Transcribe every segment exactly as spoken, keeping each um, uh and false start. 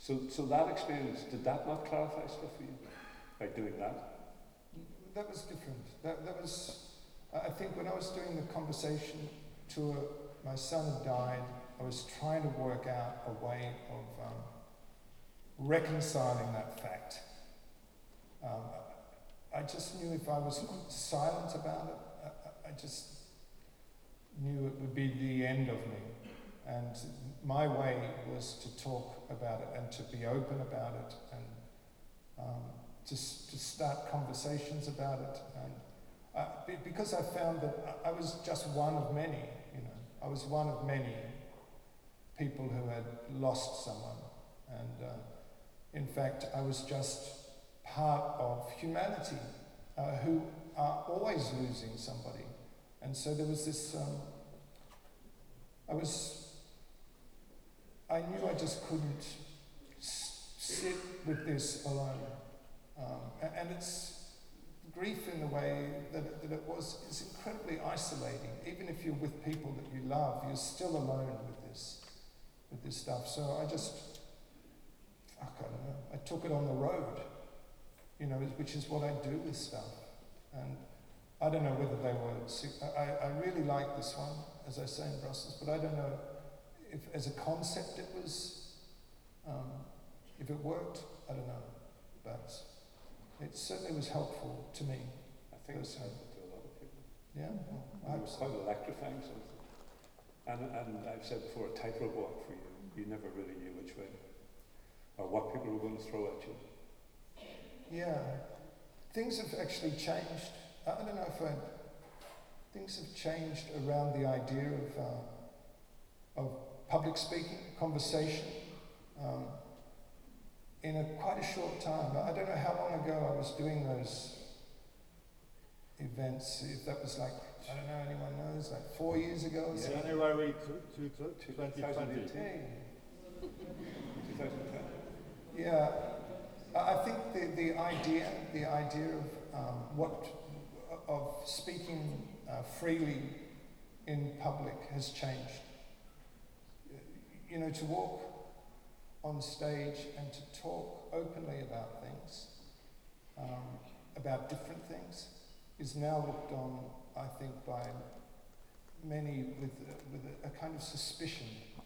So, so that experience, did that not clarify stuff for you, by doing that? That was different. That, that was, I think when I was doing the conversation tour, my son had died. I was trying to work out a way of um, reconciling that fact. Um, I just knew if I was silent about it, I, I just knew it would be the end of me. And my way was to talk about it and to be open about it and um, to, to start conversations about it. And uh, be, because I found that I was just one of many, you know, I was one of many people who had lost someone. And uh, in fact, I was just part of humanity uh, who are always losing somebody. And so there was this, um, I was, I knew I just couldn't s- sit with this alone. Um, and, and it's grief in the way that it, that it was, is incredibly isolating. Even if you're with people that you love, you're still alone with this, with this stuff. So I just, fuck, I don't know, I took it on the road, you know, which is what I do with stuff. And I don't know whether they were, I, I really like this one, as I say in Brussels, but I don't know if as a concept it was, um, if it worked, I don't know. But it certainly was helpful to me. I think it's helpful to a lot of people. Yeah, well, I It hope was so. quite electrifying something. And, and I've said before, a tightrope walk for you. You never really knew which way, or what people were going to throw at you. Yeah, things have actually changed. I don't know if I, things have changed around the idea of uh, of public speaking, conversation, um, in a quite a short time. I don't know how long ago I was doing those events. If that was like, I don't know, anyone knows, like four years ago or something. January to, to, to twenty twenty. Hey. twenty twenty. Yeah, I I think the, the idea, the idea of um, what of speaking uh, freely in public has changed. You know, to walk on stage and to talk openly about things, um, about different things, is now looked on, I think, by many with uh, with a, a kind of suspicion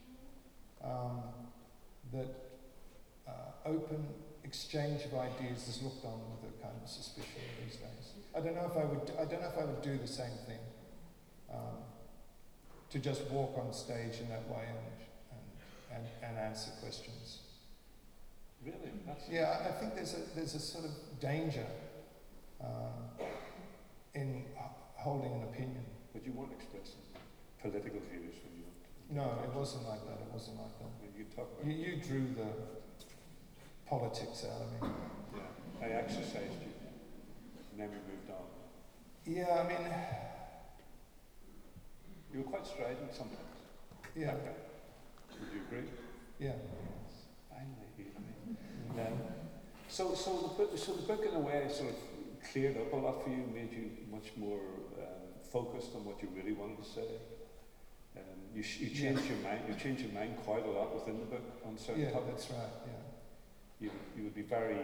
um, that uh, open exchange of ideas is looked on with a kind of suspicion these days. I don't know if I would. I don't know if I would do the same thing. Um, to just walk on stage in that way and and, and, and answer questions. Really? That's Yeah, I I think there's a there's a sort of danger um, in h- holding an opinion. But you weren't expressing political views when you No, it wasn't like that. It wasn't like that. when you talk about You, you drew the politics out of me. yeah. I exercised you. And then we moved on. Yeah, I mean, You were quite strident sometimes. yeah, That guy. Would you agree? yeah. Finally, he um, so, so the book, so the book in a way sort of cleared up a lot for you, made you much more um, focused on what you really wanted to say. Um, you, sh- you changed your mind. You changed your mind quite a lot within the book on certain Yeah, topics. that's right, yeah. You, you would be very